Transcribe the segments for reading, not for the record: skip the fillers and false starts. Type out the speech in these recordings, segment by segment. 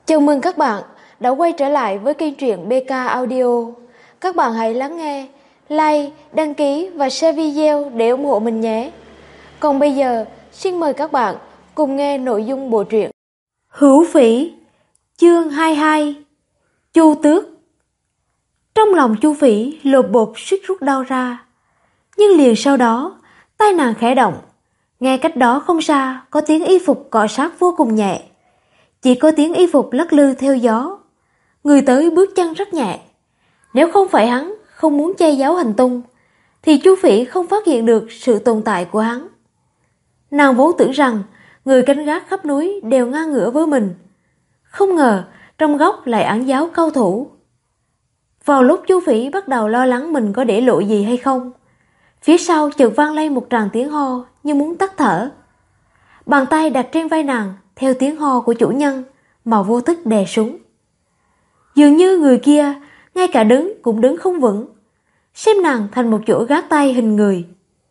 Chào mừng các bạn đã quay trở lại với kênh truyện BK Audio. Các bạn hãy lắng nghe, like, đăng ký và share video để ủng hộ mình nhé. Còn bây giờ, xin mời các bạn cùng nghe nội dung bộ truyện Hữu Phỉ, chương 22, Chu Tước. Trong lòng Chu Phỉ lột bột suýt rút đau ra, nhưng liền sau đó, tay nàng khẽ động, nghe cách đó không xa có tiếng y phục cọ sát vô cùng nhẹ. Chỉ có tiếng y phục lắc lư theo gió. Người tới bước chân rất nhẹ. Nếu không phải hắn không muốn che giấu hành tung, thì Chu Phỉ không phát hiện được sự tồn tại của hắn. Nàng vốn tưởng rằng người canh gác khắp núi đều ngang ngửa với mình. Không ngờ trong góc lại ẩn giấu cao thủ. Vào lúc Chu Phỉ bắt đầu lo lắng mình có để lộ gì hay không, phía sau chợt vang lên một tràng tiếng ho như muốn tắt thở. Bàn tay đặt trên vai nàng theo tiếng ho của chủ nhân mà vô thức đè xuống. Dường như người kia ngay cả đứng cũng đứng không vững, xem nàng thành một chỗ gác tay hình người.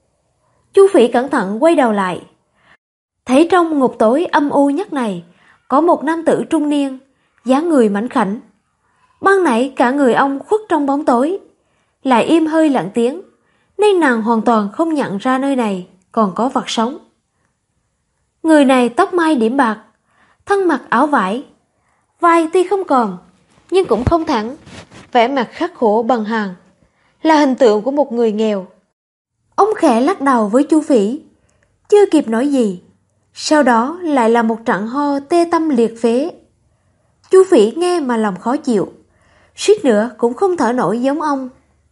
Chu Phỉ cẩn thận quay đầu lại, thấy trong ngục tối âm u nhất này có một nam tử trung niên, dáng người mảnh khảnh. Ban nãy cả người ông khuất trong bóng tối, lại im hơi lặng tiếng, nên nàng hoàn toàn không nhận ra nơi này còn có vật sống. Người này tóc mai điểm bạc, thân mặc áo vải, vai tuy không còn nhưng cũng không thẳng, vẻ mặt khắc khổ bằng hàng, là hình tượng của một người nghèo. Ông khẽ lắc đầu với Chu Phỉ, chưa kịp nói gì, sau đó lại là một trận ho tê tâm liệt phế. Chu Phỉ nghe mà lòng khó chịu, suýt nữa cũng không thở nổi giống ông.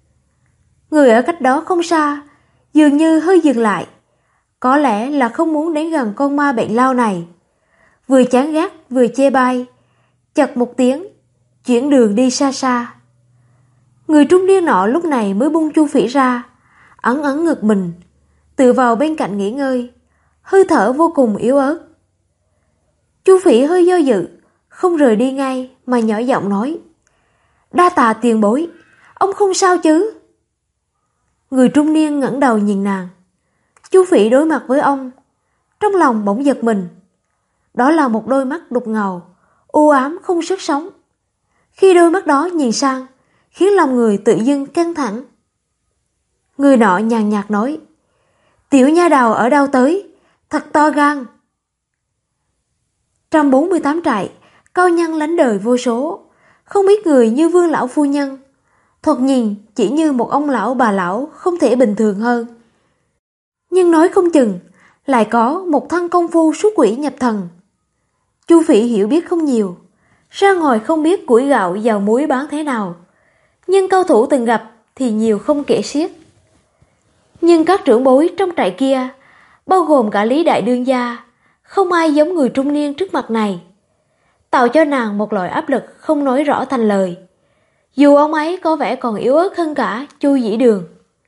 Người ở cách đó không xa dường như hơi dừng lại, có lẽ là không muốn đến gần con ma bệnh lao này. Vừa chán ghét vừa chê bai, chật một tiếng, chuyển đường đi xa xa. Người trung niên nọ lúc này mới buông Chu Phỉ ra, ấn ấn ngực mình, tựa vào bên cạnh nghỉ ngơi, hơi thở vô cùng yếu ớt. Chu Phỉ hơi do dự, không rời đi ngay mà nhỏ giọng nói: "Đa tạ tiền bối, ông không sao chứ?" Người trung niên ngẩng đầu nhìn nàng. Chu Phỉ đối mặt với ông, trong lòng bỗng giật mình. Đó là một đôi mắt đục ngầu, u ám không sức sống. Khi đôi mắt đó nhìn sang, khiến lòng người tự dưng căng thẳng. Người nọ nhàn nhạt nói: "Tiểu nha đầu ở đâu tới, thật to gan." Trong 48 trại, cao nhân lánh đời vô số, không ít người như Vương lão phu nhân, thoạt nhìn chỉ như một ông lão bà lão không thể bình thường hơn. Nhưng nói không chừng lại có một thân công phu xuất quỷ nhập thần. Chu Phỉ hiểu biết không nhiều, ra ngoài không biết củi gạo dầu muối bán thế nào, nhưng cao thủ từng gặp thì nhiều không kể xiết. Nhưng các trưởng bối trong trại kia, bao gồm cả Lý Đại Đương gia, không ai giống người trung niên trước mặt này, tạo cho nàng một loại áp lực không nói rõ thành lời, dù ông ấy có vẻ còn yếu ớt hơn cả Chu Dĩ Đường.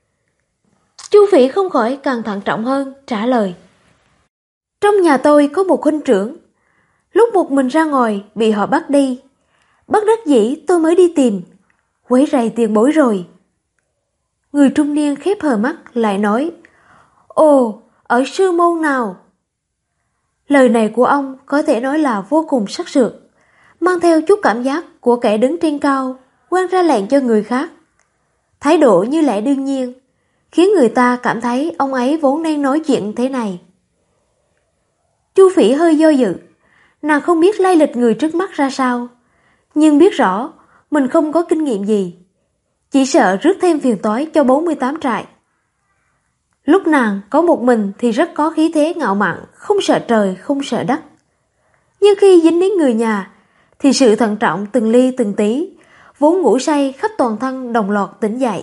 Chu Phỉ không khỏi càng thận trọng hơn, trả lời: "Trong nhà tôi có một huynh trưởng, lúc một mình ra ngoài bị họ bắt đi, bất đắc dĩ tôi mới đi tìm, quấy rầy tiền bối rồi." Người trung niên khép hờ mắt lại nói: "Ồ, ở sư môn nào?" Lời này của ông có thể nói là vô cùng sắc sược, mang theo chút cảm giác của kẻ đứng trên cao quan ra lệnh cho người khác. Thái độ như lẽ đương nhiên, khiến người ta cảm thấy ông ấy vốn nên nói chuyện thế này. Chu Phỉ hơi do dự, nàng không biết lai lịch người trước mắt ra sao, nhưng biết rõ mình không có kinh nghiệm gì, chỉ sợ rước thêm phiền toái cho 48 trại. Lúc nàng có một mình thì rất có khí thế ngạo mạn, không sợ trời không sợ đất. Nhưng khi dính đến người nhà thì sự thận trọng từng ly từng tí, vốn ngủ say khắp toàn thân đồng loạt tỉnh dậy.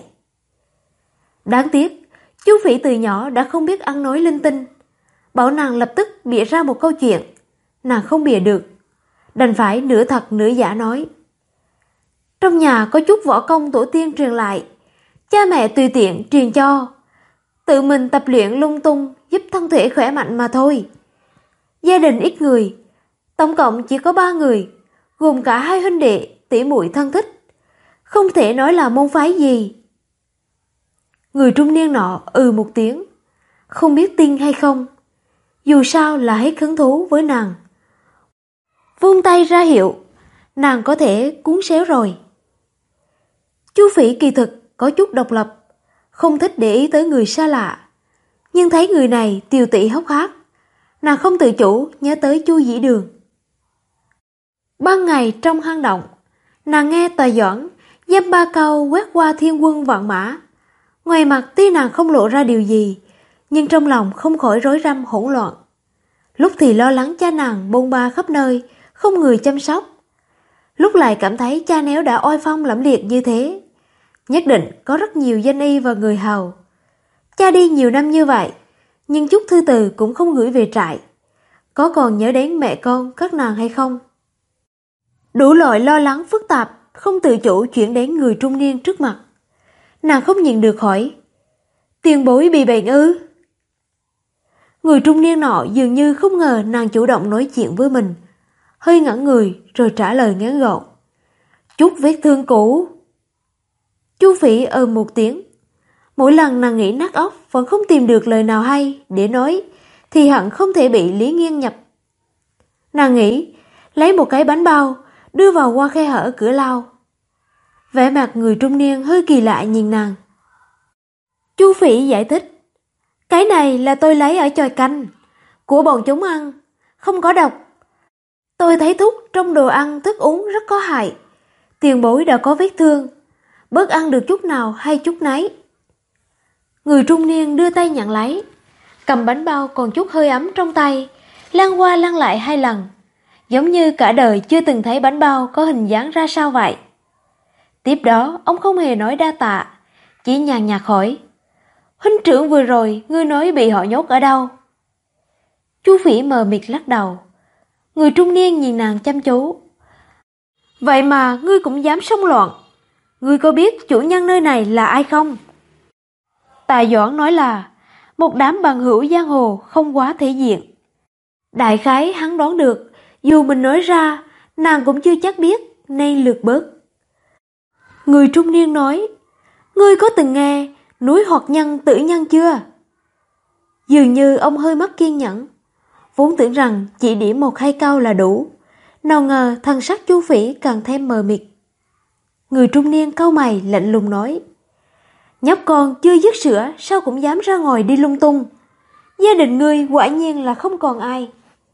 Đáng tiếc, Chu Phỉ từ nhỏ đã không biết ăn nói linh tinh, bảo nàng lập tức bịa ra một câu chuyện, nàng không bịa được, đành phải nửa thật nửa giả nói: "Trong nhà có chút võ công tổ tiên truyền lại, cha mẹ tùy tiện truyền cho, tự mình tập luyện lung tung giúp thân thể khỏe mạnh mà thôi. Gia đình ít người, tổng cộng chỉ có 3 người, gồm cả 2 huynh đệ tỷ muội thân thích, không thể nói là môn phái gì." Người trung niên nọ một tiếng, không biết tin hay không, dù sao là hết hứng thú với nàng. Vung tay ra hiệu, nàng có thể cuốn xéo rồi. Chu Phỉ kỳ thực có chút độc lập, không thích để ý tới người xa lạ. Nhưng thấy người này tiều tụy hốc hác, nàng không tự chủ nhớ tới Chu Dĩ Đường. Ban ngày trong hang động, nàng nghe Tòa Doãn dăm ba câu quét qua thiên quân vạn mã. Ngoài mặt tuy nàng không lộ ra điều gì, nhưng trong lòng không khỏi rối rắm hỗn loạn. Lúc thì lo lắng cha nàng bôn ba khắp nơi, không người chăm sóc. Lúc lại cảm thấy cha nếu đã oai phong lẫm liệt như thế, nhất định có rất nhiều danh y và người hầu. Cha đi nhiều năm như vậy, nhưng chút thư từ cũng không gửi về trại. Có còn nhớ đến mẹ con các nàng hay không? Đủ loại lo lắng phức tạp, không tự chủ chuyển đến người trung niên trước mặt. Nàng không nhịn được hỏi, tiền bối bị bệnh ư? Người trung niên nọ dường như không ngờ nàng chủ động nói chuyện với mình, hơi ngẩn người rồi trả lời ngắn gọn, chút vết thương cũ. Chu Phỉ một tiếng. Mỗi lần nàng nghĩ nát óc vẫn không tìm được lời nào hay để nói, thì hẳn không thể bị Lý Nghiên nhập. Nàng nghĩ, lấy một cái bánh bao, đưa vào qua khe hở cửa lao. Vẻ mặt người trung niên hơi kỳ lạ nhìn nàng. Chu Phỉ giải thích, cái này là tôi lấy ở chòi canh, của bọn chúng ăn, không có độc. Tôi thấy thuốc trong đồ ăn thức uống rất có hại. Tiền bối đã có vết thương, bớt ăn được chút nào hay chút nấy. Người trung niên đưa tay nhận lấy, cầm bánh bao còn chút hơi ấm trong tay, lăn qua lăn lại 2 lần, giống như cả đời chưa từng thấy bánh bao có hình dáng ra sao vậy. Tiếp đó ông không hề nói đa tạ, chỉ nhàn nhạt hỏi, huynh trưởng vừa rồi ngươi nói bị họ nhốt ở đâu? Chu Phỉ mờ mịt lắc đầu. Người trung niên nhìn nàng chăm chú. Vậy mà ngươi cũng dám xông loạn, ngươi có biết chủ nhân nơi này là ai không? Tài Doãn nói là một đám bằng hữu giang hồ không quá thể diện. Đại khái hắn đoán được, dù mình nói ra, nàng cũng chưa chắc biết nên lược bớt. Người trung niên nói, ngươi có từng nghe núi Hoạt Nhân Tử Nhân chưa? Dường như ông hơi mất kiên nhẫn, vốn tưởng rằng chỉ điểm 1-2 câu là đủ, nào ngờ thần sắc Chu Phỉ càng thêm mờ mịt. Người trung niên cau mày lạnh lùng nói, nhóc con chưa dứt sữa sao cũng dám ra ngoài đi lung tung. Gia đình ngươi quả nhiên là không còn ai.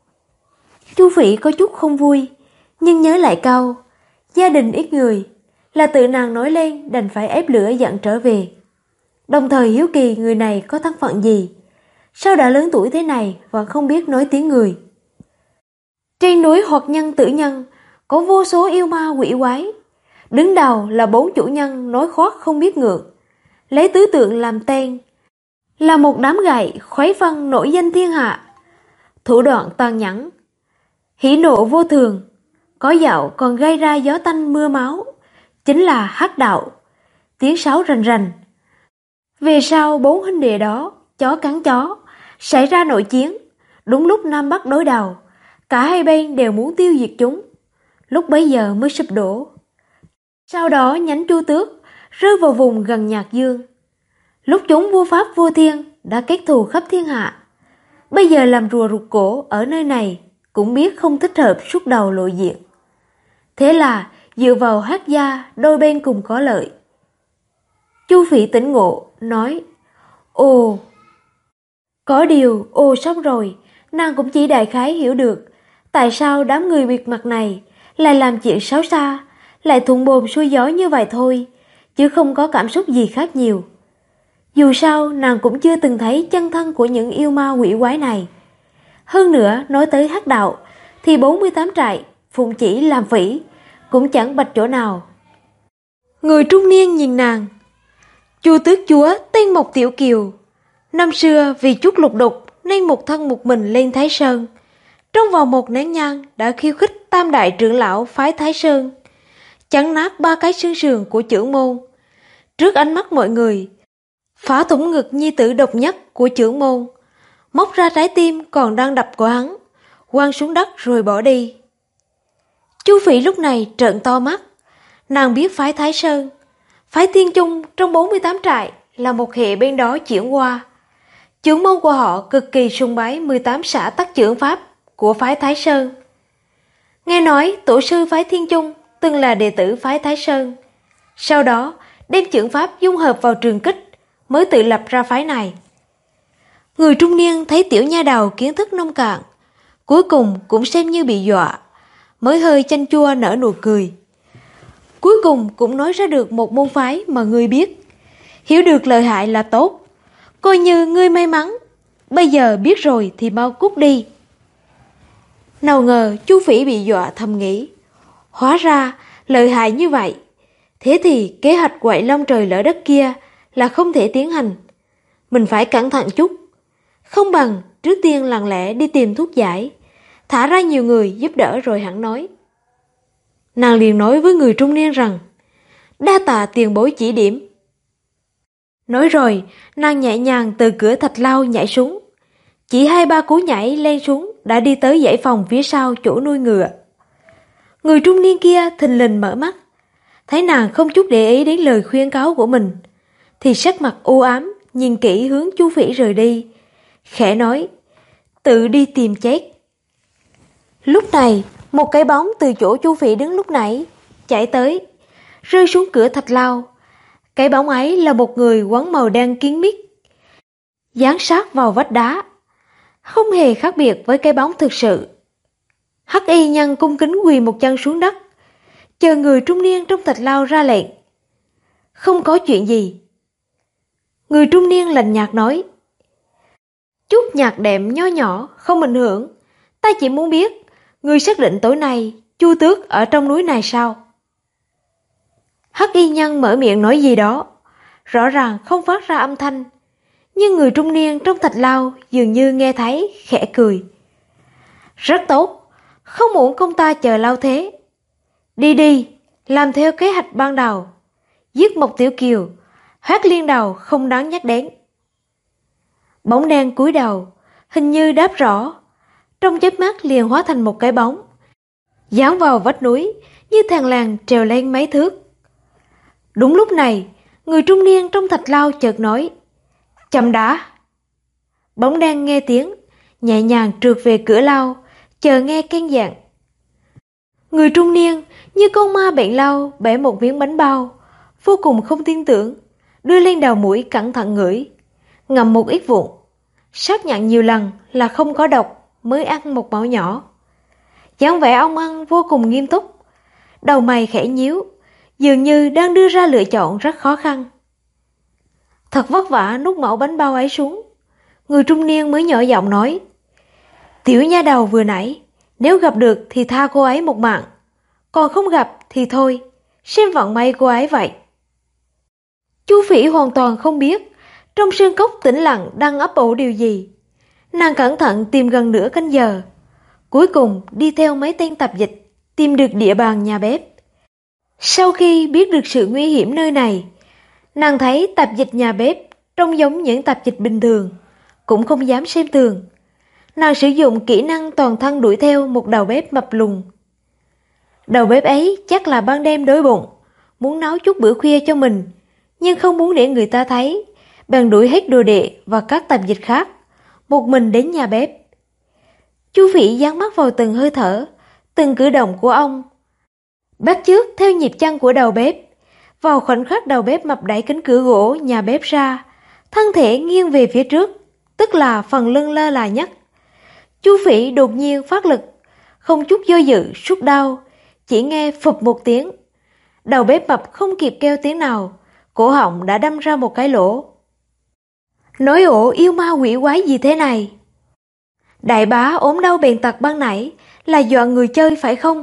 Chu Phỉ có chút không vui, nhưng nhớ lại câu gia đình ít người là tự nàng nói lên, đành phải ép lửa dặn trở về. Đồng thời hiếu kỳ người này có thân phận gì, sao đã lớn tuổi thế này vẫn không biết nói tiếng người. Trên núi Hoạt Nhân Tử Nhân có vô số yêu ma quỷ quái, đứng đầu là 4 chủ nhân nói khoác không biết ngượng, lấy tứ tượng làm tên, là một đám gậy khuấy phân nổi danh thiên hạ, thủ đoạn tàn nhẫn, hỉ nộ vô thường, có dạo còn gây ra gió tanh mưa máu, chính là hắc đạo, tiếng sáo rành rành. Về sau 4 huynh đệ đó, chó cắn chó, xảy ra nội chiến, đúng lúc Nam Bắc đối đầu, cả hai bên đều muốn tiêu diệt chúng, lúc bấy giờ mới sụp đổ. Sau đó nhánh Chu Tước rơi vào vùng gần Nhạc Dương, lúc chúng vua Pháp vua Thiên đã kết thù khắp thiên hạ, bây giờ làm rùa rụt cổ ở nơi này cũng biết không thích hợp xuất đầu lộ diện. Thế là dựa vào Hắc gia đôi bên cùng có lợi. Chu Phỉ tỉnh ngộ nói, ồ. Có điều ồ xong rồi, nàng cũng chỉ đại khái hiểu được tại sao đám người bịt mặt này lại làm chuyện xấu xa, lại thuận buồm xuôi gió như vậy thôi, chứ không có cảm xúc gì khác nhiều. Dù sao nàng cũng chưa từng thấy chân thân của những yêu ma quỷ quái này. Hơn nữa nói tới hắc đạo thì 48 trại phụng chỉ làm phỉ cũng chẳng bạch chỗ nào. Người trung niên nhìn nàng. Chu tước chúa tên Mộc Tiểu Kiều, năm xưa vì chút lục đục nên một thân một mình lên Thái Sơn, trong vòng 1 nén nhang đã khiêu khích tam đại trưởng lão phái Thái Sơn, chấn nát 3 cái xương sườn của trưởng môn. Trước ánh mắt mọi người, phá thủng ngực nhi tử độc nhất của trưởng môn, móc ra trái tim còn đang đập của hắn, quăng xuống đất rồi bỏ đi. Chu Phỉ lúc này trợn to mắt, nàng biết phái Thái Sơn, phái Thiên Chung trong 48 trại là một hệ bên đó chuyển qua. Trưởng môn của họ cực kỳ sùng bái 18 xã tắc trưởng pháp của phái Thái Sơn. Nghe nói tổ sư phái Thiên Chung từng là đệ tử phái Thái Sơn, sau đó đem chưởng pháp dung hợp vào Trường Kích mới tự lập ra phái này. Người trung niên thấy tiểu nha đầu kiến thức nông cạn, cuối cùng cũng xem như bị dọa, mới hơi chanh chua nở nụ cười. Cuối cùng cũng nói ra được một môn phái mà ngươi biết. Hiểu được lợi hại là tốt, coi như ngươi may mắn. Bây giờ biết rồi thì mau cút đi. Nào ngờ Chu Phỉ bị dọa thầm nghĩ, hóa ra lợi hại như vậy, thế thì kế hoạch quậy long trời lỡ đất kia là không thể tiến hành. Mình phải cẩn thận chút, không bằng trước tiên lặng lẽ đi tìm thuốc giải, thả ra nhiều người giúp đỡ rồi hẳn nói. Nàng liền nói với người trung niên rằng, đa tạ tiền bối chỉ điểm. Nói rồi, nàng nhẹ nhàng từ cửa thạch lao nhảy xuống. Chỉ 2-3 cú nhảy lên xuống đã đi tới dãy phòng phía sau chỗ nuôi ngựa. Người trung niên kia thình lình mở mắt, thấy nàng không chút để ý đến lời khuyên cáo của mình, thì sắc mặt u ám nhìn kỹ hướng Chu Phỉ rời đi, khẽ nói, tự đi tìm chết. Lúc này, một cái bóng từ chỗ Chu Phỉ đứng lúc nãy chạy tới, rơi xuống cửa thạch lao. Cái bóng ấy là một người quấn màu đen kín mít, dán sát vào vách đá, không hề khác biệt với cái bóng thực sự. Hắc y nhân cung kính quỳ một chân xuống đất, chờ người trung niên trong thạch lao ra lệnh. Không có chuyện gì. Người trung niên lạnh nhạt nói, chút nhạc đệm nho nhỏ không ảnh hưởng, ta chỉ muốn biết, người xác định tối nay Chu Tước ở trong núi này sao? Hắc y nhân mở miệng nói gì đó, rõ ràng không phát ra âm thanh, nhưng người trung niên trong thạch lao dường như nghe thấy, khẽ cười. Rất tốt, không uổng công ta chờ lâu thế. Đi đi, làm theo kế hoạch ban đầu, giết một Tiểu Kiều, Hoát Liên đầu không đáng nhắc đến. Bóng đen cúi đầu, hình như đáp rõ, trong chớp mắt liền hóa thành một cái bóng, dán vào vách núi như thằn lằn trèo lên mấy thước. Đúng lúc này, người trung niên trong thạch lao chợt nói, chậm đã. Bóng đen nghe tiếng, nhẹ nhàng trượt về cửa lao, chờ nghe căn dặn. Người trung niên như con ma bệnh lao bẻ một miếng bánh bao, vô cùng không tin tưởng, đưa lên đầu mũi cẩn thận ngửi, ngậm một ít vụn, xác nhận nhiều lần là không có độc mới ăn một mẩu nhỏ. Dáng vẻ ông ăn vô cùng nghiêm túc, đầu mày khẽ nhíu, dường như đang đưa ra lựa chọn rất khó khăn. Thật vất vả nuốt mẩu bánh bao ấy xuống, người trung niên mới nhỏ giọng nói, tiểu nha đầu vừa nãy, nếu gặp được thì tha cô ấy một mạng, còn không gặp thì thôi, xem vận may cô ấy vậy. Chu Phỉ hoàn toàn không biết trong sơn cốc tĩnh lặng đang ấp ủ điều gì. Nàng cẩn thận tìm gần nửa canh giờ, cuối cùng đi theo mấy tên tạp dịch tìm được địa bàn nhà bếp. Sau khi biết được sự nguy hiểm nơi này, nàng thấy tạp dịch nhà bếp trông giống những tạp dịch bình thường, cũng không dám xem thường. Nàng sử dụng kỹ năng toàn thân đuổi theo một đầu bếp mập lùn. Đầu bếp ấy chắc là ban đêm đói bụng, muốn nấu chút bữa khuya cho mình, nhưng không muốn để người ta thấy, bèn đuổi hết đồ đệ và các tạp dịch khác, một mình đến nhà bếp. Chu Phỉ dán mắt vào từng hơi thở, từng cử động của ông, bắt chước theo nhịp chân của đầu bếp. Vào khoảnh khắc đầu bếp mập đẩy cánh cửa gỗ nhà bếp ra, thân thể nghiêng về phía trước, tức là phần lưng lơ là nhất. Chu Phỉ đột nhiên phát lực, không chút do dự rút đao, chỉ nghe phụp một tiếng. Đầu bếp mập không kịp kêu tiếng nào, cổ họng đã đâm ra một cái lỗ. Nói ổ yêu ma quỷ quái gì thế này? Đại bá ốm đau bèn tật ban nãy là dọa người chơi phải không?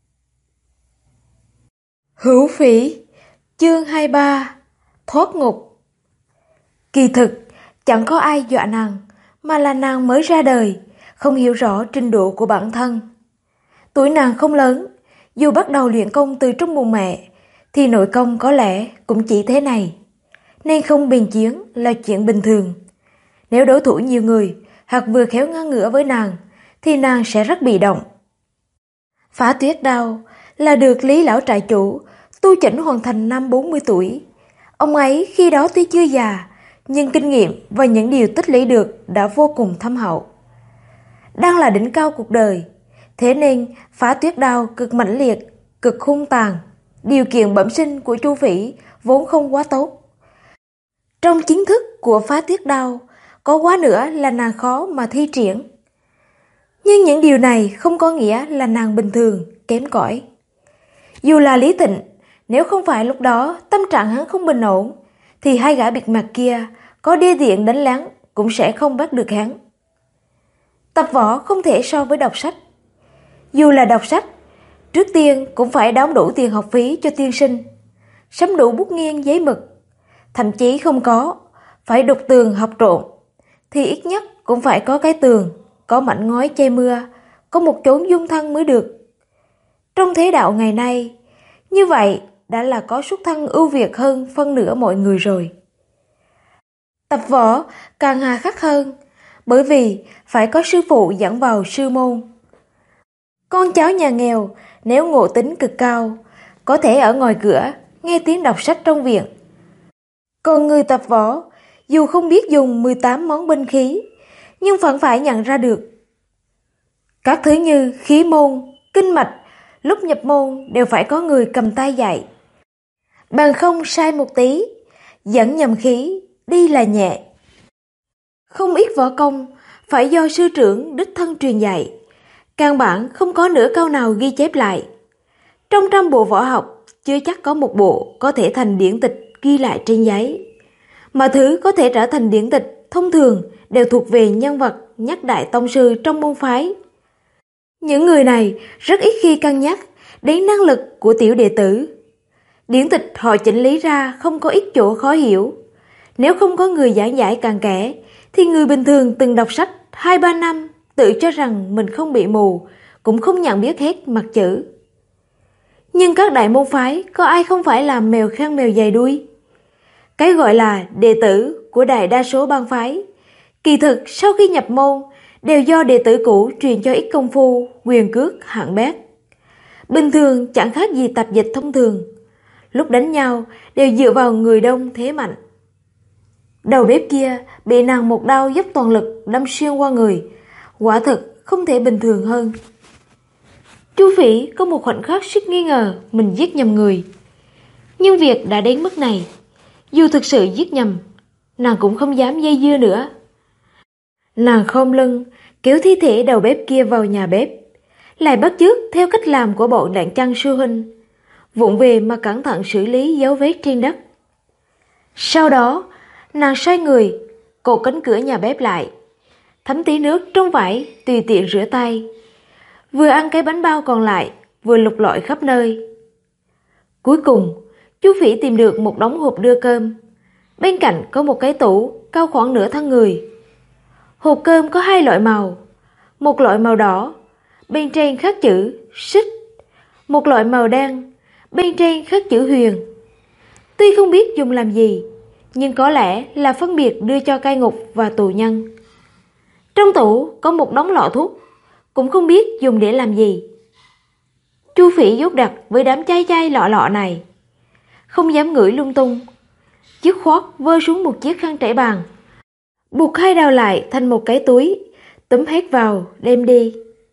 Hữu Phỉ, chương 23, thoát ngục. Kỳ thực, chẳng có ai dọa nàng, mà là nàng mới ra đời, không hiểu rõ trình độ của bản thân. Tuổi nàng không lớn, dù bắt đầu luyện công từ trong bụng mẹ, thì nội công có lẽ cũng chỉ thế này, nên không biên chiến là chuyện bình thường. Nếu đối thủ nhiều người, hoặc vừa khéo ngang ngửa với nàng, thì nàng sẽ rất bị động. Phá Tuyết Đao là được Lý lão trại chủ tu chỉnh hoàn thành năm 40 tuổi. Ông ấy khi đó tuy chưa già, nhưng kinh nghiệm và những điều tích lũy được đã vô cùng thâm hậu. Đang là đỉnh cao cuộc đời, Thế nên Phá Tuyết Đao cực mãnh liệt, cực hung tàn. Điều kiện bẩm sinh của Chu Phỉ vốn không quá tốt. Trong chính thức của Phá Tuyết Đao, có quá nữa là nàng khó mà thi triển. Nhưng những điều này không có nghĩa là nàng bình thường, kém cỏi. Dù là Lý Tịnh, nếu không phải lúc đó tâm trạng hắn không bình ổn, thì hai gã bịt mặt kia có đê tiện đánh lén cũng sẽ không bắt được hắn. Tập võ không thể so với đọc sách. Dù là đọc sách, trước tiên cũng phải đóng đủ tiền học phí cho tiên sinh, sắm đủ bút nghiêng giấy mực. Thậm chí không phải đục tường học trộn, thì ít nhất cũng phải có cái tường, có mảnh ngói che mưa, có một chốn dung thân mới được. Trong thế đạo ngày nay, như vậy đã là có xuất thân ưu việt hơn phân nửa mọi người rồi. Tập võ càng hà khắc hơn, bởi vì phải có sư phụ dẫn vào sư môn. Con cháu nhà nghèo nếu ngộ tính cực cao, có thể ở ngoài cửa nghe tiếng đọc sách trong viện. Còn người tập võ, dù không biết dùng 18 món binh khí, nhưng vẫn phải nhận ra được. Các thứ như khí môn, kinh mạch, lúc nhập môn đều phải có người cầm tay dạy. Bằng không sai một tí, dẫn nhầm khí, đi là nhẹ. Không ít võ công phải do sư trưởng đích thân truyền dạy, căn bản không có nửa câu nào ghi chép lại. Trong trăm bộ võ học, chưa chắc có một bộ có thể thành điển tịch ghi lại trên giấy. Mà thứ có thể trở thành điển tịch thông thường đều thuộc về nhân vật nhất đại tông sư trong môn phái. Những người này rất ít khi cân nhắc đến năng lực của tiểu đệ tử. Điển tịch họ chỉnh lý ra không có ít chỗ khó hiểu. Nếu không có người giảng giải cặn kẽ, thì người bình thường từng đọc sách 2-3 năm tự cho rằng mình không bị mù, cũng không nhận biết hết mặt chữ. Nhưng các đại môn phái có ai không phải làm mèo khen mèo dày đuôi? Cái gọi là đệ tử của đại đa số bang phái, kỳ thực sau khi nhập môn đều do đệ tử cũ truyền cho ít công phu, quyền cước hạng bét. Bình thường chẳng khác gì tập dịch thông thường, lúc đánh nhau đều dựa vào người đông thế mạnh. Đầu bếp kia bị nàng một đao dốc toàn lực đâm xuyên qua người, quả thực không thể bình thường hơn. Chu Phỉ có một khoảnh khắc suýt nghi ngờ mình giết nhầm người. Nhưng việc đã đến mức này, dù thực sự giết nhầm, nàng cũng không dám dây dưa nữa. Nàng khom lưng, kéo thi thể đầu bếp kia vào nhà bếp, lại bắt chước theo cách làm của bọn đạn chăn sư huynh, vụng về mà cẩn thận xử lý dấu vết trên đất. Sau đó, nàng xoay người, cột cánh cửa nhà bếp lại, thấm tí nước trong vải tùy tiện rửa tay, vừa ăn cái bánh bao còn lại, vừa lục lọi khắp nơi. Cuối cùng, Chu Phỉ tìm được một đống hộp đưa cơm. Bên cạnh có một cái tủ cao khoảng nửa thân người. Hộp cơm có 2 loại màu, một loại màu đỏ, bên trên khắc chữ Xích, một loại màu đen, bên trên khắc chữ Huyền. Tuy không biết dùng làm gì, nhưng có lẽ là phân biệt đưa cho cai ngục và tù nhân. Trong tủ có một đống lọ thuốc, cũng không biết dùng để làm gì. Chu Phỉ dốt đặt với đám chai chai lọ lọ này, không dám ngửi lung tung, dứt khoát vơ xuống một chiếc khăn trải bàn, buộc 2 đầu lại thành một cái túi, túm hết vào đem đi.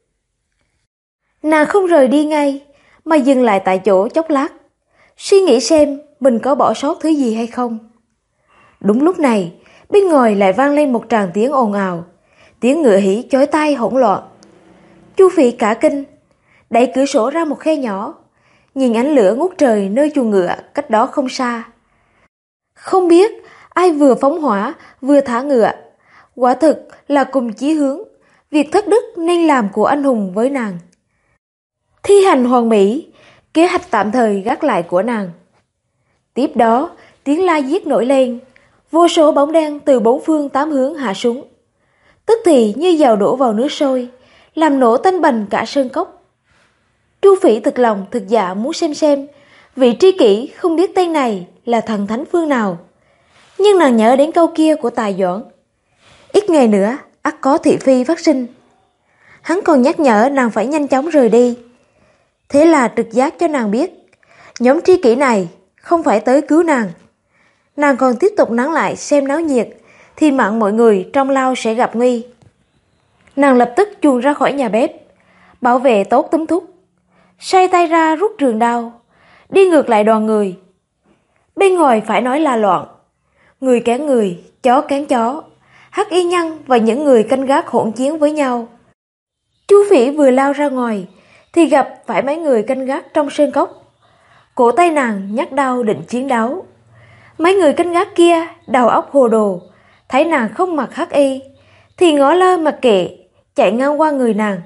Nàng không rời đi ngay, mà dừng lại tại chỗ chốc lát, suy nghĩ xem mình có bỏ sót thứ gì hay không. Đúng lúc này, bên ngoài lại vang lên một tràng tiếng ồn ào, tiếng ngựa hí chói tai hỗn loạn. Chu Phỉ cả kinh, đẩy cửa sổ ra một khe nhỏ, nhìn ánh lửa ngút trời nơi chuồng ngựa cách đó không xa. Không biết ai vừa phóng hỏa vừa thả ngựa, quả thực là cùng chí hướng, việc thất đức nên làm của anh hùng với nàng. Thi hành hoàn mỹ, kế hoạch tạm thời gác lại của nàng. Tiếp đó, tiếng la giết nổi lên, vô số bóng đen từ 4 phương 8 hướng hạ xuống, tức thì như dầu đổ vào nước sôi, làm nổ tanh bành cả sơn cốc. Chu Phỉ thực lòng thực dạ muốn xem vị tri kỷ không biết tên này là thần thánh phương nào. Nhưng nàng nhớ đến câu kia của Tài Doãn, ít ngày nữa ắt có thị phi phát sinh. Hắn còn nhắc nhở nàng phải nhanh chóng rời đi. Thế là trực giác cho nàng biết nhóm tri kỷ này không phải tới cứu nàng. Nàng còn tiếp tục nán lại xem náo nhiệt, thì mạng mọi người trong lao sẽ gặp nguy. Nàng lập tức chuồn ra khỏi nhà bếp, Bảo vệ tốt túm thúc, xoay tay ra rút trường đao, đi ngược lại đoàn người. Bên ngoài phải nói là loạn, người cán người, chó cán chó, hắc y nhân và những người canh gác hỗn chiến với nhau. Chu Phỉ vừa lao ra ngoài thì gặp phải mấy người canh gác trong sơn cốc. Cổ tay nàng nhắc đao định chiến đấu. Mấy người canh gác kia đầu óc hồ đồ, thấy nàng không mặc hắc y thì ngó lơ mặc kệ, chạy ngang qua người nàng.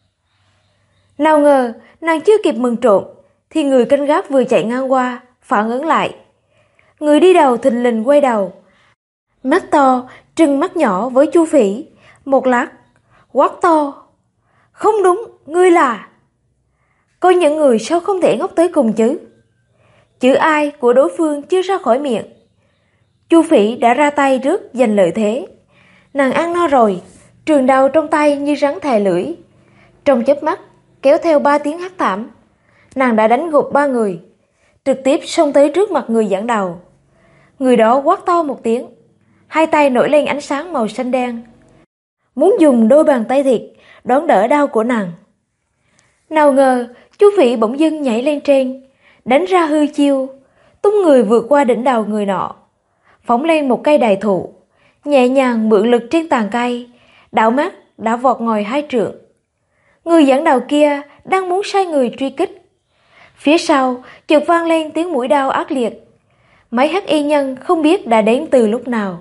Nào ngờ nàng chưa kịp mừng trộm thì người canh gác vừa chạy ngang qua phản ứng lại. Người đi đầu thình lình quay đầu, mắt to trừng mắt nhỏ với Chu Phỉ, một lát quát to: "Không đúng, ngươi là..." Có những người sao không thể ngốc tới cùng chứ? Chữ ai của đối phương chưa ra khỏi miệng, Chu Phỉ đã ra tay trước giành lợi thế. Nàng ăn no rồi, trường đao trong tay như rắn thè lưỡi. Trong chớp mắt kéo theo 3 tiếng hét thảm, nàng đã đánh gục 3 người, trực tiếp xông tới trước mặt người dẫn đầu. Người đó quát to một tiếng, hai tay nổi lên ánh sáng màu xanh đen, muốn dùng đôi bàn tay thịt đón đỡ đao của nàng. Nào ngờ Chu Phỉ bỗng dưng nhảy lên trên, đánh ra hư chiêu, tung người vượt qua đỉnh đầu người nọ, phóng lên một cây đại thụ, nhẹ nhàng mượn lực trên tàn cây, đảo mắt đã vọt ngồi 2 trượng. Người dẫn đầu kia đang muốn sai người truy kích, phía sau chợt vang lên tiếng mũi đao ác liệt. Mấy hắc y nhân không biết đã đến từ lúc nào.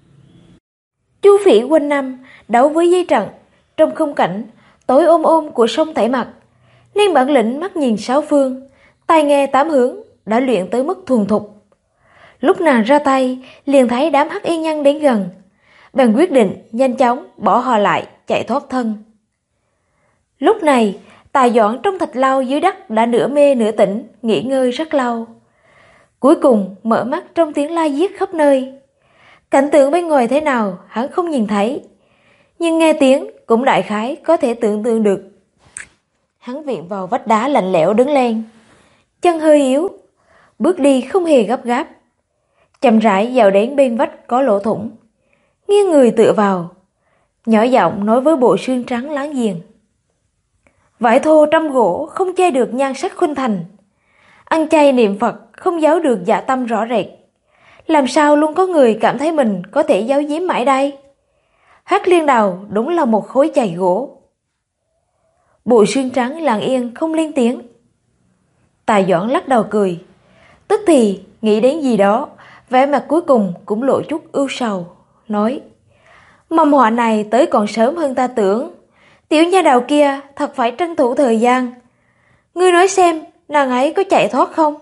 Chu Phỉ quanh năm đấu với dây trận trong khung cảnh tối ôm của sông Thảy Mặt, nên bản lĩnh mắt nhìn 6 phương, tai nghe 8 hướng đã luyện tới mức thuần thục. Lúc nàng ra tay liền thấy đám hắc y nhân đến gần, bèn quyết định nhanh chóng bỏ họ lại chạy thoát thân. Lúc này Tài Doãn trong thạch lao dưới đất đã nửa mê nửa tỉnh, nghỉ ngơi rất lâu. Cuối cùng mở mắt trong tiếng la giết khắp nơi. Cảnh tượng bên ngoài thế nào hắn không nhìn thấy, nhưng nghe tiếng cũng đại khái có thể tưởng tượng được. Hắn viện vào vách đá lạnh lẽo đứng lên, chân hơi yếu, bước đi không hề gấp gáp, chậm rãi dạo đến bên vách có lỗ thủng, nghiêng người tựa vào, nhỏ giọng nói với bộ xương trắng láng giềng: "Vải thô trăm gỗ không che được nhan sắc khuynh thành, ăn chay niệm Phật không giấu được dạ tâm rõ rệt. Làm sao luôn có người cảm thấy mình có thể giấu giếm mãi đây? Hoắc Liên Đầu đúng là một khối chày gỗ." Bộ xương trắng lặng yên không lên tiếng. Tài Doãn lắc đầu cười, tức thì nghĩ đến gì đó, vẻ mặt cuối cùng cũng lộ chút ưu sầu, nói: "Mầm họa này tới còn sớm hơn ta tưởng. Tiểu nha đầu kia thật phải tranh thủ thời gian. Ngươi nói xem, nàng ấy có chạy thoát không?"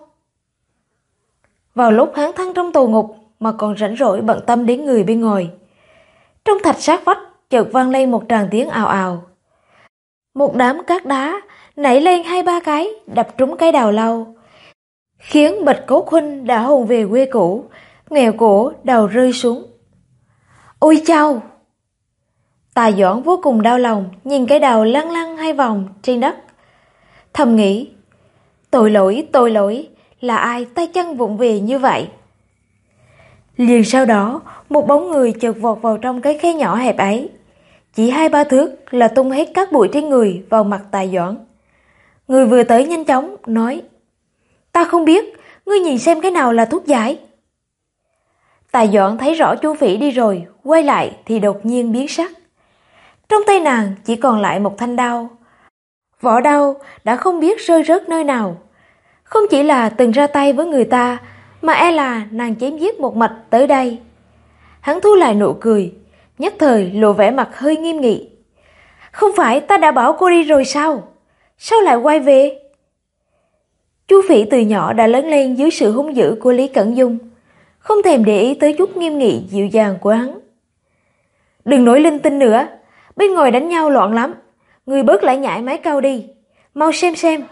Vào lúc hắn thân trong tù ngục mà còn rảnh rỗi bận tâm đến người bên ngoài, trong thạch sát vách chợt vang lên một tràng tiếng ào ào. Một đám cát đá nảy lên 2-3 cái đập trúng cái đào lâu, khiến Bạch Cố Khuynh đã hồn về quê cũ, nghèo cổ đầu rơi xuống. Ôi chao! Tài Doãn vô cùng đau lòng nhìn cái đầu lăn lăn 2 vòng trên đất, thầm nghĩ: tội lỗi, là ai tay chân vụng về như vậy? Liền sau đó một bóng người chợt vọt vào trong cái khe nhỏ hẹp ấy, chỉ 2-3 thước là tung hết các bụi trên người vào mặt Tài Doãn. Người vừa tới nhanh chóng nói: "Ta không biết, ngươi nhìn xem cái nào là thuốc giải." Tài Doãn thấy rõ Chu Phỉ đi rồi, quay lại thì đột nhiên biến sắc. Trong tay nàng chỉ còn lại một thanh đao, vỏ đao đã không biết rơi rớt nơi nào. Không chỉ là từng ra tay với người ta, mà e là nàng chém giết một mạch tới đây. Hắn thu lại nụ cười, nhất thời lộ vẻ mặt hơi nghiêm nghị. "Không phải ta đã bảo cô đi rồi sao? Sao lại quay về?" Chu Phỉ từ nhỏ đã lớn lên dưới sự hung dữ của Lý Cẩn Dung, không thèm để ý tới chút nghiêm nghị dịu dàng của hắn. "Đừng nói linh tinh nữa, bên ngoài đánh nhau loạn lắm, người bớt lại nhại mấy câu đi, mau xem."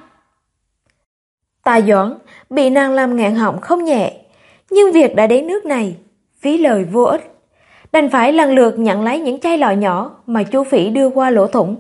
Tài Doãn bị nàng làm nghẹn họng không nhẹ, nhưng việc đã đến nước này, phí lời vô ích, đành phải lần lượt nhận lấy những chai lọ nhỏ mà Chu Phỉ đưa qua lỗ thủng.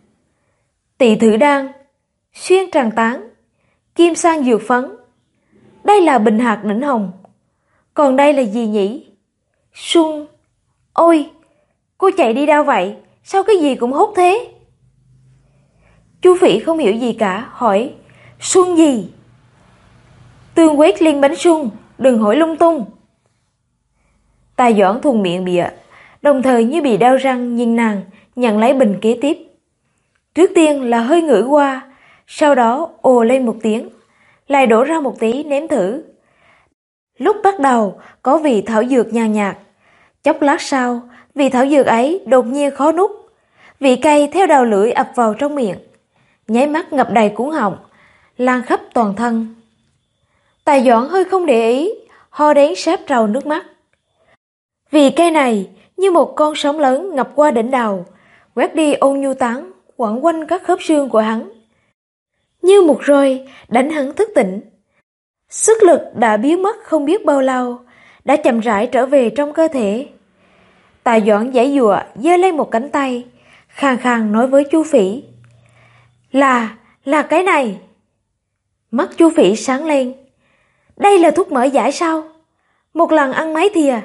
Tỳ thử đan, xuyên tràng tán, kim sang dược phấn, đây là bình hạt đỉnh hồng. Còn đây là gì nhỉ? Xuân. Ôi, cô chạy đi đâu vậy? Sao cái gì cũng hốt thế? Chu Phỉ không hiểu gì cả, hỏi: Xuân gì? Tương quét liên bánh xuân, đừng hỏi lung tung. Tài Doãn thuần miệng bịa, đồng thời như bị đau răng nhìn nàng, nhận lấy bình kế tiếp. Trước tiên là hơi ngửi qua, sau đó ồ lên một tiếng, lại đổ ra một tí nếm thử. Lúc bắt đầu có vị thảo dược nhàn nhạt, chốc lát sau vị thảo dược ấy đột nhiên khó nuốt, vị cay theo đầu lưỡi ập vào trong miệng, nháy mắt ngập đầy cuống họng, lan khắp toàn thân. Tài Doãn hơi không để ý, ho đến sáp trào nước mắt. Vị cay này như một con sóng lớn ngập qua đỉnh đầu, quét đi ôn nhu tán quẩn quanh các khớp xương của hắn, như một roi đánh hắn thức tỉnh. Sức lực đã biến mất không biết bao lâu, đã chậm rãi trở về trong cơ thể. Tài Doãn giãy giụa giơ lên một cánh tay, khàn khàn nói với Chu Phỉ: Là cái này. Mắt Chu Phỉ sáng lên. Đây là thuốc mỡ giải sao? Một lần ăn mấy thìa?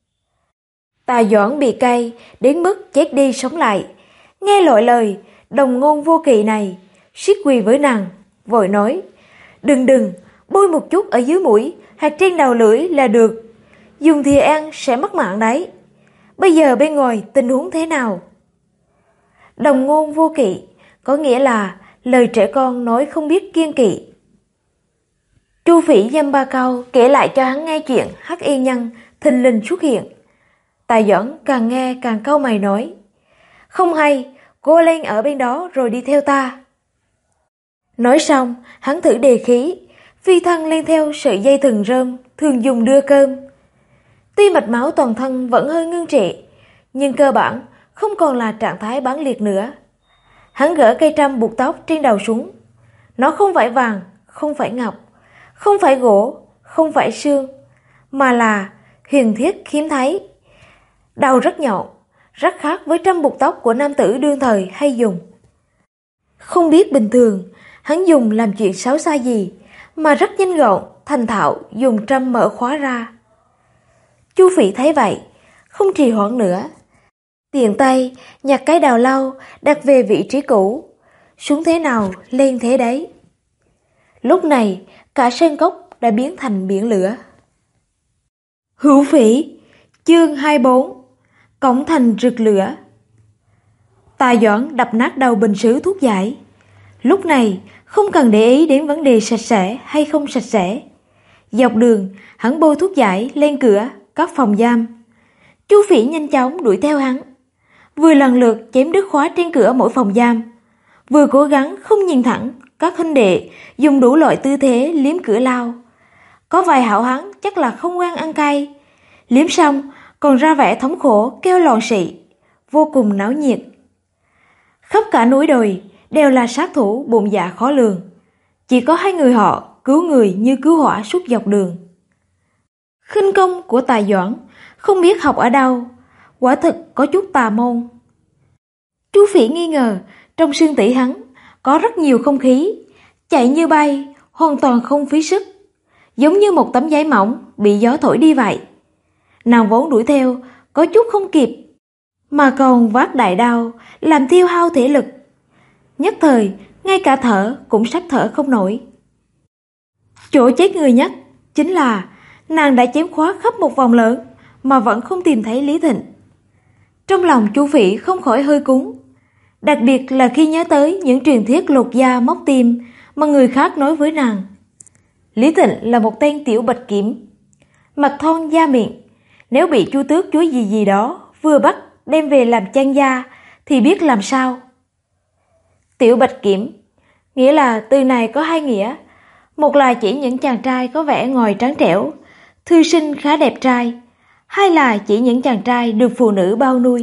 Tài Doãn bị cay đến mức chết đi sống lại, nghe loại lời đồng ngôn vô kỵ này, suýt quỳ với nàng, vội nói: Đừng, bôi một chút ở dưới mũi hoặc trên đầu lưỡi là được. Dùng thìa ăn sẽ mất mạng đấy. Bây giờ bên ngoài tình huống thế nào? Đồng ngôn vô kỵ có nghĩa là lời trẻ con nói không biết kiêng kỵ. Chu Phỉ dăm ba câu kể lại cho hắn nghe chuyện Hắc Y Nhân thình lình xuất hiện. Tài Doãn càng nghe càng cau mày nói: Không hay, cô lên ở bên đó rồi đi theo ta. Nói xong, hắn thử đề khí, phi thân lên theo sợi dây thừng rơm thường dùng đưa cơm. Tuy mạch máu toàn thân vẫn hơi ngưng trệ, nhưng cơ bản không còn là trạng thái bán liệt nữa. Hắn gỡ cây trăm buộc tóc trên đầu xuống. Nó không phải vàng, không phải ngọc, không phải gỗ, không phải xương, mà là huyền thiết hiếm thấy. Đầu rất nhọn, rất khác với trăm buộc tóc của nam tử đương thời hay dùng. Không biết bình thường hắn dùng làm chuyện xấu xa gì, mà rất nhanh gọn, thành thạo dùng trăm mở khóa ra. Chu Phỉ thấy vậy, không trì hoãn nữa, tiện tay nhặt cái đào lau đặt về vị trí cũ, xuống thế nào lên thế đấy. Lúc này cả sơn cốc đã biến thành biển lửa. Hữu Phỉ, chương 24, cổng thành rực lửa. Tài Doãn đập nát đầu bình sứ thuốc giải. Lúc này không cần để ý đến vấn đề sạch sẽ hay không sạch sẽ. Dọc đường hắn bôi thuốc giải lên cửa các phòng giam. Chu Phỉ nhanh chóng đuổi theo hắn, vừa lần lượt chém đứt khóa trên cửa mỗi phòng giam, vừa cố gắng không nhìn thẳng các huynh đệ dùng đủ loại tư thế liếm cửa lao. Có vài hảo hán chắc là không quen ăn cay, liếm xong còn ra vẻ thống khổ kêu lòn xị, vô cùng náo nhiệt. Khắp cả núi đồi đều là sát thủ bụng dạ khó lường, chỉ có hai người họ cứu người như cứu hỏa suốt dọc đường. Khinh công của Tài Doãn không biết học ở đâu, quả thực có chút tà môn. Chu Phỉ nghi ngờ trong xương tủy hắn có rất nhiều không khí, chạy như bay, hoàn toàn không phí sức, giống như một tấm giấy mỏng bị gió thổi đi vậy. Nàng vốn đuổi theo có chút không kịp, mà còn vác đại đao làm tiêu hao thể lực, nhất thời ngay cả thở cũng sắp thở không nổi. Chỗ chết người nhất chính là nàng đã chém khóa khắp một vòng lớn mà vẫn không tìm thấy Lý Thịnh. Trong lòng Chu Phỉ không khỏi hơi cúng, đặc biệt là khi nhớ tới những truyền thuyết lột da móc tim mà người khác nói với nàng. Lý Thịnh là một tên tiểu bạch kiểm, mặt thon da mịn, nếu bị Chu Tước chúa gì đó vừa bắt đem về làm trang gia thì biết làm sao. Tiểu bạch kiểm nghĩa là từ này có hai nghĩa, một là chỉ những chàng trai có vẻ ngoài trắng trẻo, thư sinh khá đẹp trai, hai là chỉ những chàng trai được phụ nữ bao nuôi.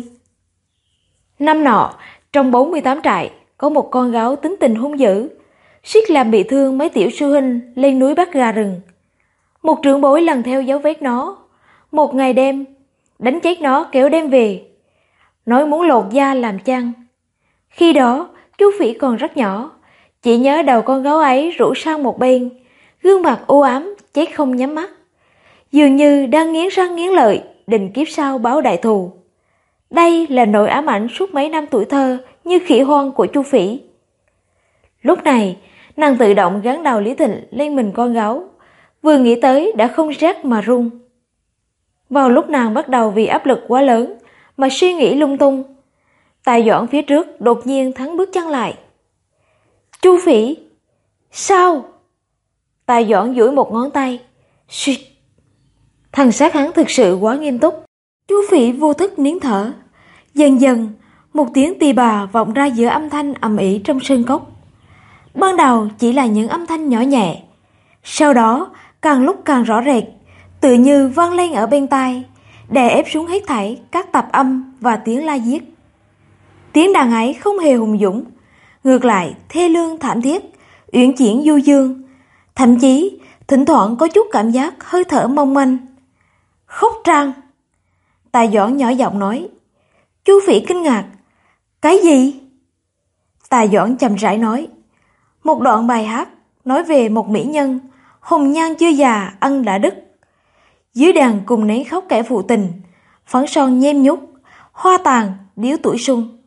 Năm nọ, trong 48 trại có một con gấu tính tình hung dữ, suýt làm bị thương mấy tiểu sư huynh lên núi bắt gà rừng. Một trưởng bối lần theo dấu vết nó, một ngày đêm đánh chết nó kéo đem về, nói muốn lột da làm chăn. Khi đó Chu Phỉ còn rất nhỏ, chỉ nhớ đầu con gấu ấy rũ sang một bên, gương mặt u ám chết không nhắm mắt, dường như đang nghiến răng nghiến lợi định kiếp sau báo đại thù. Đây là nỗi ám ảnh suốt mấy năm tuổi thơ như khỉ hoang của Chu Phỉ. Lúc này, nàng tự động gắn đầu Lý Thịnh lên mình con gấu, vừa nghĩ tới đã không rét mà run. Vào lúc nàng bắt đầu vì áp lực quá lớn mà suy nghĩ lung tung, Tài Doãn phía trước đột nhiên thắng bước chân lại. Chu Phỉ! Sao? Tài Doãn duỗi một ngón tay. Suýt! Thần sắc hắn thực sự quá nghiêm túc. Chu Phỉ vô thức nín thở. Dần dần, một tiếng tì bà vọng ra giữa âm thanh ầm ĩ trong sơn cốc. Ban đầu chỉ là những âm thanh nhỏ nhẹ, sau đó càng lúc càng rõ rệt, tự như vang lên ở bên tai, đè ép xuống hết thảy các tạp âm và tiếng la giết. Tiếng đàn ấy không hề hùng dũng, ngược lại thê lương thảm thiết, uyển chuyển du dương, thậm chí thỉnh thoảng có chút cảm giác hơi thở mong manh. Khúc trăng! Tài Doãn nhỏ giọng nói. Chu Phỉ kinh ngạc. Cái gì? Tài Doãn chậm rãi nói. Một đoạn bài hát nói về một mỹ nhân, hồng nhan chưa già ân đã đứt. Dưới đàn cùng nén khóc kẻ phụ tình, phấn son nhem nhút, hoa tàn điếu tuổi xuân.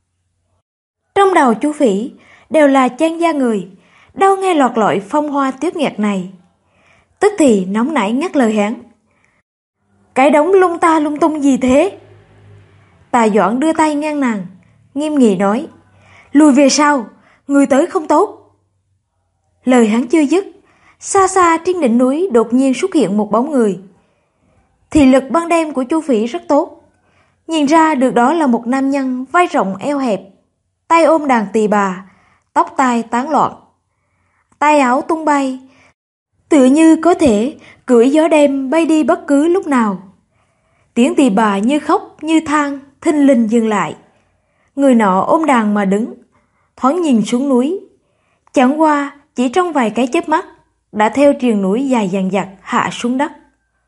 Trong đầu Chu Phỉ đều là chan da người, đâu nghe lọt lọi phong hoa tuyết nghẹt này. Tức thì nóng nảy ngắt lời hắn. Cái đống lung ta lung tung gì thế? Tài Doãn đưa tay ngang nàng, nghiêm nghị nói. Lùi về sau, người tới không tốt. Lời hắn chưa dứt, xa xa trên đỉnh núi đột nhiên xuất hiện một bóng người. Thị lực ban đêm của Chu Phỉ rất tốt, nhìn ra được đó là một nam nhân vai rộng eo hẹp, tay ôm đàn tỳ bà, tóc tai tán loạn, tay áo tung bay, tựa như có thể cưỡi gió đêm bay đi bất cứ lúc nào. Tiếng tỳ bà như khóc như than thinh linh dừng lại. Người nọ ôm đàn mà đứng, thoáng nhìn xuống núi. Chẳng qua chỉ trong vài cái chớp mắt đã theo triền núi dài dằng dặc hạ xuống đất.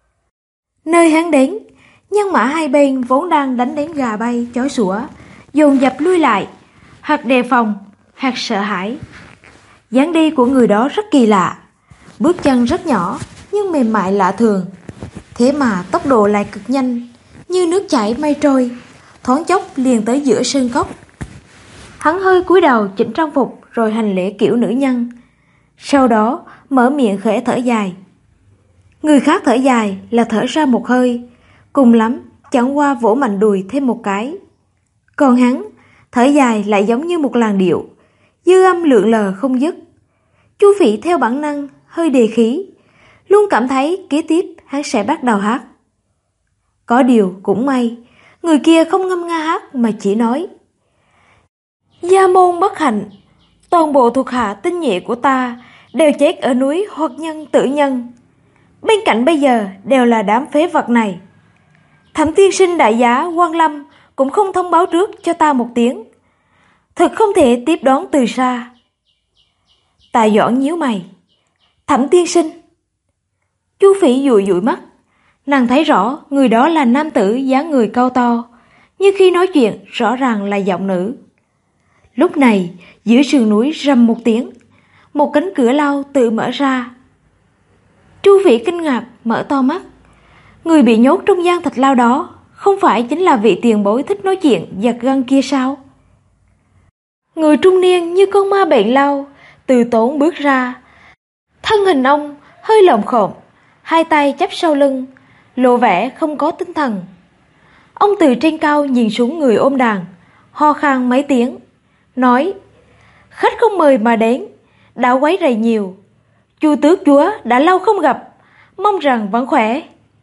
Nơi hắn đến, nhân mã hai bên vốn đang đánh đến gà bay chó sủa, dồn dập lui lại, hoặc đề phòng, hoặc sợ hãi. Dáng đi của người đó rất kỳ lạ, bước chân rất nhỏ nhưng mềm mại lạ thường. Thế mà tốc độ lại cực nhanh, như nước chảy mây trôi, thoáng chốc liền tới giữa sơn cốc. Hắn hơi cúi đầu chỉnh trang phục rồi hành lễ kiểu nữ nhân, sau đó mở miệng khẽ thở dài. Người khác thở dài là thở ra một hơi, cùng lắm chẳng qua vỗ mạnh đùi thêm một cái. Còn hắn thở dài lại giống như một làn điệu, dư âm lượn lờ không dứt. Chu Phỉ theo bản năng hơi đề khí, luôn cảm thấy kế tiếp hắn sẽ bắt đầu hát. Có điều cũng may, người kia không ngâm nga hát mà chỉ nói. Gia môn bất hạnh, toàn bộ thuộc hạ tinh nhuệ của ta đều chết ở núi Hoặc Nhân Tử Nhân. Bên cạnh bây giờ đều là đám phế vật này. Thẩm tiên sinh đại giá Quan Lâm cũng không thông báo trước cho ta một tiếng, thật không thể tiếp đón từ xa. Tài Doãn nhíu mày. Thẩm tiên sinh? Chu Phỉ dụi dụi mắt, nàng thấy rõ người đó là nam tử dáng người cao to, nhưng khi nói chuyện rõ ràng là giọng nữ. Lúc này giữa sườn núi rầm một tiếng, một cánh cửa lao tự mở ra. Chu Phỉ kinh ngạc mở to mắt. Người bị nhốt trong gian thạch lao đó không phải chính là vị tiền bối thích nói chuyện giật gân kia sao? Người trung niên như con ma bệnh lao từ tốn bước ra. Thân hình ông hơi lồm khồm, hai tay chắp sau lưng, lộ vẻ không có tinh thần. Ông từ trên cao nhìn xuống người ôm đàn, ho khan mấy tiếng, nói: Khách không mời mà đến, đã quấy rầy nhiều. Chu tước chúa đã lâu không gặp, mong rằng vẫn khỏe.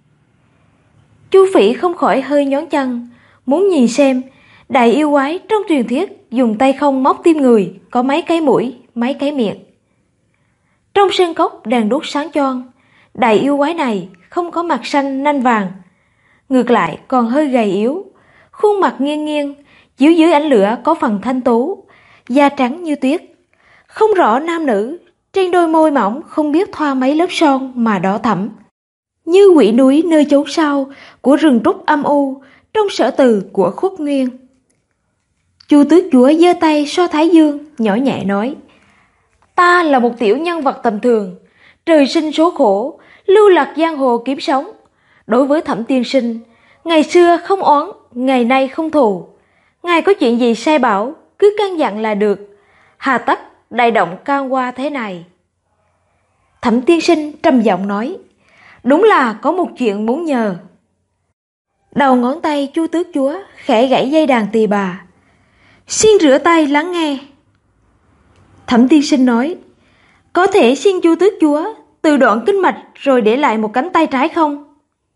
Chu Phỉ không khỏi hơi nhón chân, muốn nhìn xem đại yêu quái trong truyền thuyết dùng tay không móc tim người có mấy cái mũi, mấy cái miệng. Trong sân cốc đèn đuốc sáng choang, đại yêu quái này không có mặt xanh nanh vàng, ngược lại còn hơi gầy yếu, khuôn mặt nghiêng nghiêng, chiếu dưới ánh lửa có phần thanh tú, da trắng như tuyết, không rõ nam nữ. Trên đôi môi mỏng không biết thoa mấy lớp son mà đỏ thẫm, như quỷ núi nơi chốn sâu của rừng trúc âm u trong sở từ của Khuất Nguyên. Chu tước chúa giơ tay so thái dương, nhỏ nhẹ nói: Ta là một tiểu nhân vật tầm thường, trời sinh số khổ, lưu lạc giang hồ kiếm sống. Đối với Thẩm tiên sinh, ngày xưa không oán, ngày nay không thù. Ngài có chuyện gì sai bảo, cứ căn dặn là được, hà tất đại động can qua thế này. Thẩm tiên sinh trầm giọng nói, đúng là có một chuyện muốn nhờ. Đầu ngón tay Chu Tước Chúa khẽ gãy dây đàn tỳ bà. Xin rửa tay lắng nghe. Thẩm tiên sinh nói, có thể xin Chu Tước Chúa từ đoạn kinh mạch rồi để lại một cánh tay trái không?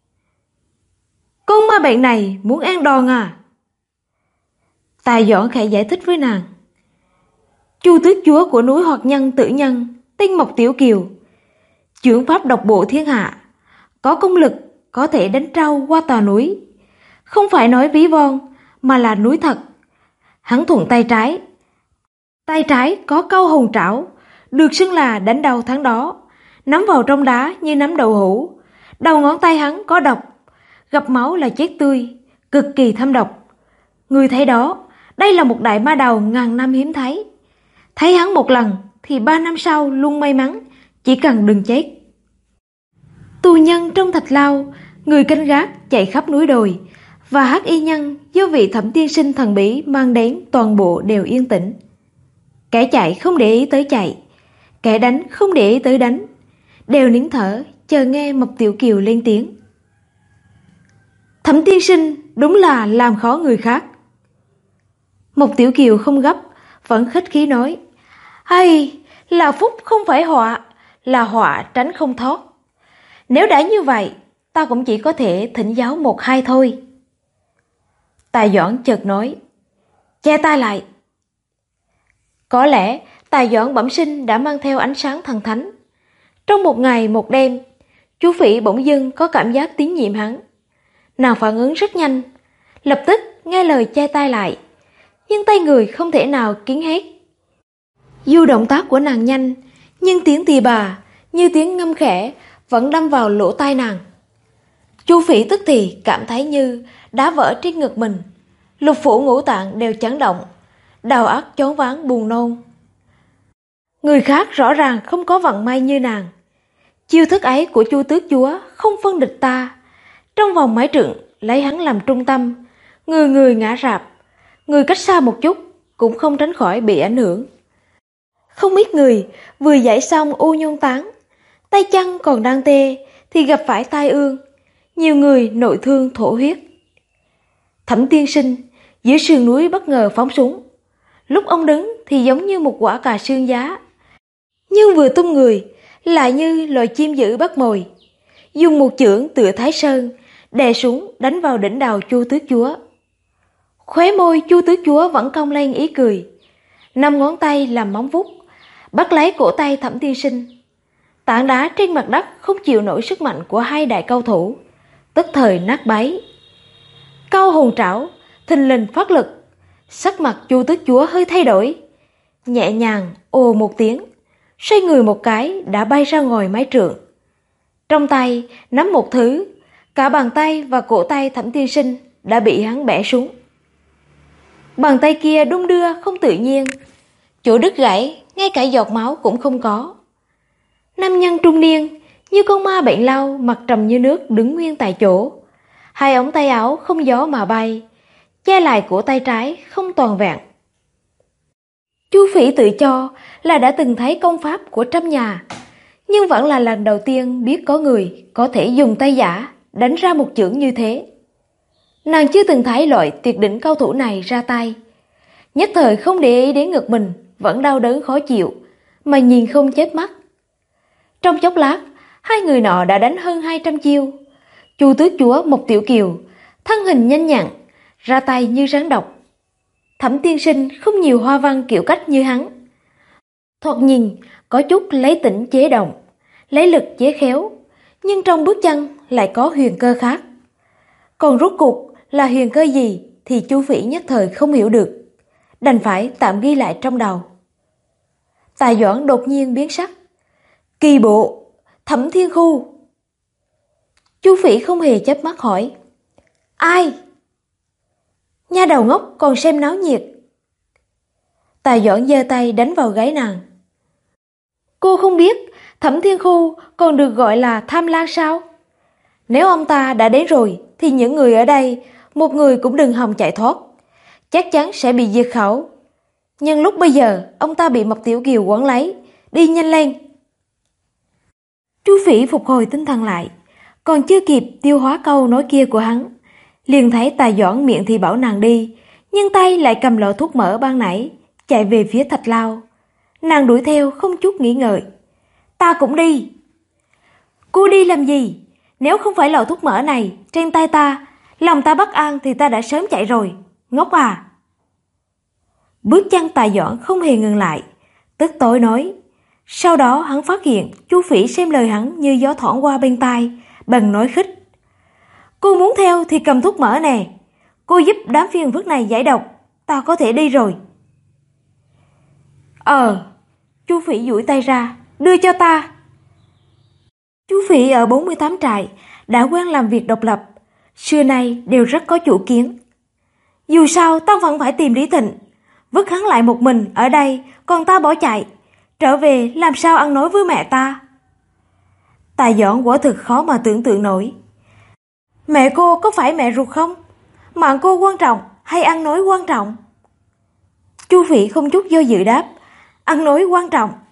Con ma bệnh này muốn ăn đòn à? Tài Doãn khẽ giải thích với nàng. Chu Tước Chúa của núi Hoạt Nhân Tử Nhân, tên Mộc Tiểu Kiều, chưởng pháp độc bộ thiên hạ, có công lực có thể đánh trâu qua tòa núi. Không phải nói ví von, mà là núi thật. Hắn thuận tay trái. Tay trái có câu hồn trảo, được xưng là đánh đầu thắng đó, nắm vào trong đá như nắm đậu hũ. Đầu ngón tay hắn có độc, gặp máu là chết tươi, cực kỳ thâm độc. Người thấy đó, đây là một đại ma đầu ngàn năm hiếm thấy. Thấy hắn một lần thì 3 năm sau luôn may mắn, chỉ cần đừng chết. Tù nhân trong thạch lao, người canh gác chạy khắp núi đồi, và hắc y nhân do vị Thẩm tiên sinh thần bí mang đến toàn bộ đều yên tĩnh. Kẻ chạy không để ý tới chạy, kẻ đánh không để ý tới đánh, đều nín thở chờ nghe Mộc Tiểu Kiều lên tiếng. Thẩm tiên sinh đúng là làm khó người khác. Mộc Tiểu Kiều không gấp, vẫn khách khí nói, hay là phúc không phải họa, là họa tránh không thoát. Nếu đã như vậy, ta cũng chỉ có thể thỉnh giáo 1-2 thôi. Tài Doãn chợt nói, che tay lại. Có lẽ Tài Doãn bẩm sinh đã mang theo ánh sáng thần thánh. Trong một ngày một đêm, chú Phỉ bỗng dưng có cảm giác tín nhiệm hắn. Nàng phản ứng rất nhanh, lập tức nghe lời che tay lại, nhưng tay người không thể nào kín hết. Dù động tác của nàng nhanh, nhưng tiếng tỳ bà như tiếng ngâm khẽ vẫn đâm vào lỗ tai nàng. Chu Phỉ tức thì cảm thấy như đá vỡ trên ngực mình, lục phủ ngũ tạng đều chấn động, đầu óc choáng váng buồn nôn. Người khác rõ ràng không có vận may như nàng. Chiêu thức ấy của Chu Tước Chúa không phân địch ta. Trong vòng mấy trượng lấy hắn làm trung tâm, người người ngã rạp, người cách xa một chút cũng không tránh khỏi bị ảnh hưởng. Không ít người vừa giải xong u nhôn tán, tay chân còn đang tê thì gặp phải tai ương, nhiều người nội thương thổ huyết. Thẩm tiên sinh giữa sườn núi bất ngờ phóng súng, lúc ông đứng thì giống như một quả cà xương giá, nhưng vừa tung người lại như loài chim dữ bắt mồi, dùng một chưởng tựa Thái Sơn đè xuống đánh vào đỉnh đầu Chu Tước Chúa. Khóe môi Chu Tước Chúa vẫn cong lên ý cười, 5 ngón tay làm móng vuốt bắt lấy cổ tay Thẩm tiên sinh. Tảng đá trên mặt đất không chịu nổi sức mạnh của hai đại cao thủ, tức thời nát bấy. Câu hồn trảo thình lình phát lực, sắc mặt Chu Tước Chúa hơi thay đổi, nhẹ nhàng ồ một tiếng, xoay người một cái đã bay ra ngoài mấy trượng. Trong tay nắm một thứ, cả bàn tay và cổ tay Thẩm tiên sinh đã bị hắn bẻ xuống. Bàn tay kia đung đưa không tự nhiên, chỗ đứt gãy ngay cả giọt máu cũng không có. Nam nhân trung niên như con ma bệnh lao, mặt trầm như nước đứng nguyên tại chỗ, hai ống tay áo không gió mà bay, che lại cổ tay trái không toàn vẹn. Chu Phỉ tự cho là đã từng thấy công pháp của trăm nhà, nhưng vẫn là lần đầu tiên biết có người có thể dùng tay giả đánh ra một chưởng như thế. Nàng chưa từng thấy loại tuyệt đỉnh cao thủ này ra tay, nhất thời không để ý đến ngực mình vẫn đau đớn khó chịu, mà nhìn không chớp mắt. Trong chốc lát, hai người nọ đã đánh hơn 200 chiêu. Chu Tước Chúa Mộc Tiểu Kiều thân hình nhanh nhặn, ra tay như rắn độc. Thẩm tiên sinh không nhiều hoa văn kiểu cách như hắn, thoạt nhìn có chút lấy tĩnh chế động, lấy lực chế khéo, nhưng trong bước chân lại có huyền cơ khác. Còn rốt cuộc là huyền cơ gì thì Chu Phỉ nhất thời không hiểu được, đành phải tạm ghi lại trong đầu. Tài Doãn đột nhiên biến sắc. Kỳ bộ, Thẩm Thiên Khu. Chu Phỉ không hề chớp mắt hỏi, ai? Nha đầu ngốc còn xem náo nhiệt. Tài Doãn giơ tay đánh vào gáy nàng. Cô không biết Thẩm Thiên Khu còn được gọi là Tham Lang sao? Nếu ông ta đã đến rồi thì những người ở đây một người cũng đừng hòng chạy thoát, chắc chắn sẽ bị diệt khẩu. Nhưng lúc bây giờ, ông ta bị Mộc Tiểu Kiều quấn lấy. Đi nhanh lên. Chu Phỉ phục hồi tinh thần lại, còn chưa kịp tiêu hóa câu nói kia của hắn, liền thấy Tài Doãn miệng thì bảo nàng đi, nhưng tay lại cầm lọ thuốc mỡ ban nãy, chạy về phía Thạch Lao. Nàng đuổi theo không chút nghĩ ngợi. Ta cũng đi. Cô đi làm gì? Nếu không phải lọ thuốc mỡ này trên tay ta, lòng ta bất an thì ta đã sớm chạy rồi. Ngốc à. Bước chân Tài Doãn không hề ngừng lại, tức tối nói. Sau đó hắn phát hiện Chu Phỉ xem lời hắn như gió thoảng qua bên tai, bèn nói khích. Cô muốn theo thì cầm thuốc mỡ nè. Cô giúp đám phiền phức này giải độc, ta có thể đi rồi. Chu Phỉ duỗi tay ra, đưa cho ta. Chu Phỉ ở 48 trại đã quen làm việc độc lập, xưa nay đều rất có chủ kiến. Dù sao ta vẫn phải tìm Lý Thịnh, vứt hắn lại một mình ở đây, còn ta bỏ chạy, trở về làm sao ăn nói với mẹ ta. Tài Doãn quả thực khó mà tưởng tượng nổi. Mẹ cô có phải mẹ ruột không? Mạng cô quan trọng hay ăn nói quan trọng? Chu Phỉ không chút do dự đáp, ăn nói quan trọng.